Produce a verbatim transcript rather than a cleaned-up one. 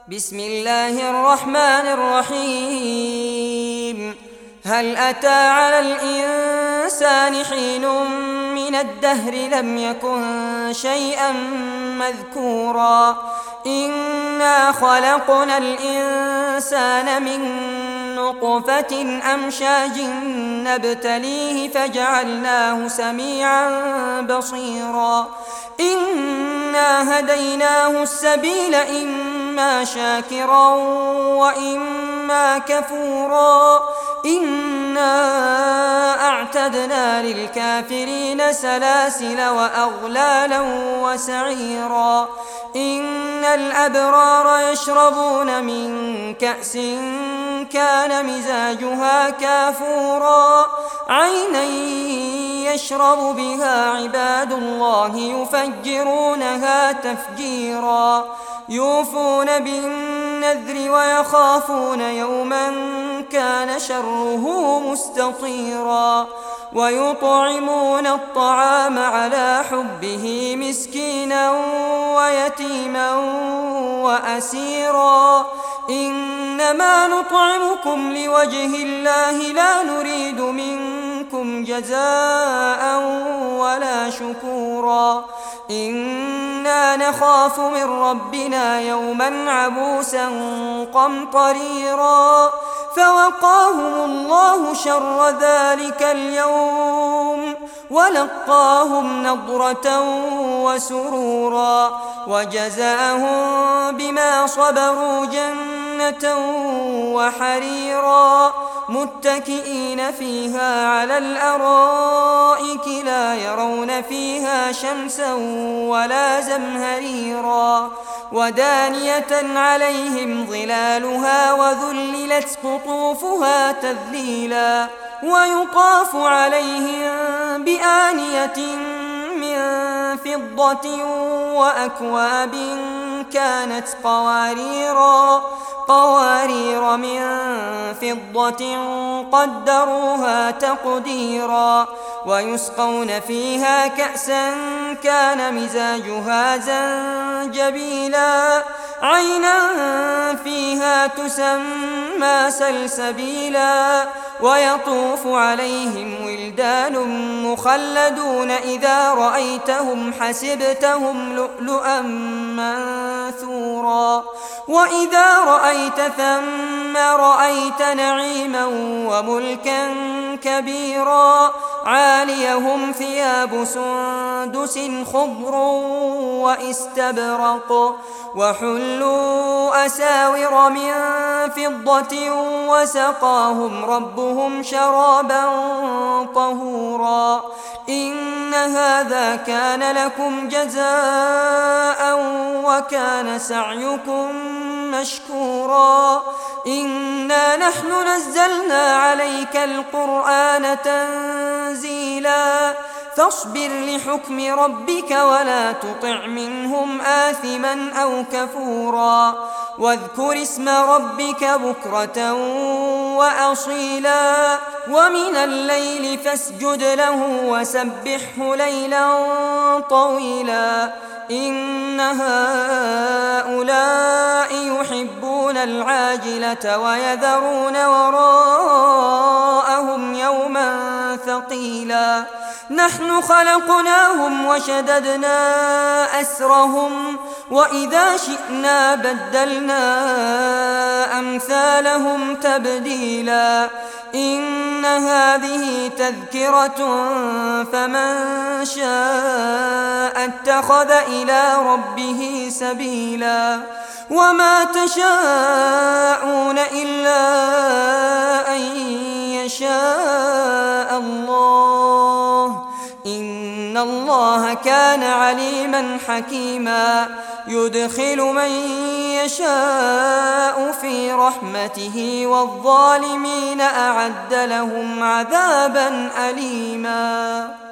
بسم الله الرحمن الرحيم. هل أتى على الإنسان حين من الدهر لم يكن شيئا مذكورا إنا خلقنا الإنسان من نطفة أمشاج نبتليه فجعلناه سميعا بصيرا إنا هديناه السبيل إما شاكرا وإما كفورا إنا أعتدنا للكافرين سلاسل وأغلالا وسعيرا إن الأبرار يشربون من كأس كان مزاجها كافورا عينا يشرب بها عباد الله يفجرونها تفجيرا يوفون بالنذر ويخافون يوما كان شره مستطيرا ويطعمون الطعام على حبه مسكينا ويتيما وأسيرا إنما نطعمكم لوجه الله لا نريد منكم جزاء ولا شكورا إنا نخاف من ربنا يوما عبوسا قمطريرا فوقاهم الله شر ذلك اليوم ولقاهم نضرة وسرورا وجزاهم بما صبروا جنة وحريرا متكئين فيها على الأرائك لا يرون فيها شمسا ولا زمهريرا ودانية عليهم ظلالها وذللت قطوفها تذليلا ويطاف عليهم بآنية من فضة وأكواب كانت قواريرا قوارير من فضة قدروها تقديرا ويسقون فيها كأسا كان مزاجها زنجبيلا عينا فيها تسمى سلسبيلا ويطوف عليهم ولدان مخلدون إذا رأيتهم حسبتهم لؤلؤا منثورا وإذا رأيت ثم رأيت نعيما وملكا كبيرا عاليهم ثياب سندس خضر واستبرق وحلوا أساور من فضة وسقاهم ربهم شرابا طهورا إن هذا كان لكم جزاء وكان سعيكم مشكورا إنا نحن نزلنا عليك القرآن تنزيلا فاصبر لحكم ربك ولا تطع منهم آثما أو كفورا واذكر اسم ربك بكرة وأصيلا ومن الليل فاسجد له وسبحه ليلا طويلا إن هؤلاء يحبون العاجلة ويذرون وراءهم يوما ثقيلا نحن خلقناهم وشددنا أسرهم وإذا شئنا بدلنا أمثالهم تبديلا إن هذه تذكرة فمن شاء اتخذ إلى ربه سبيلا وما تشاءون إلا أن يشاء الله إن الله كان عليما حكيما يدخل من يشاء في رحمته والظالمين أعد لهم عذابا أليما.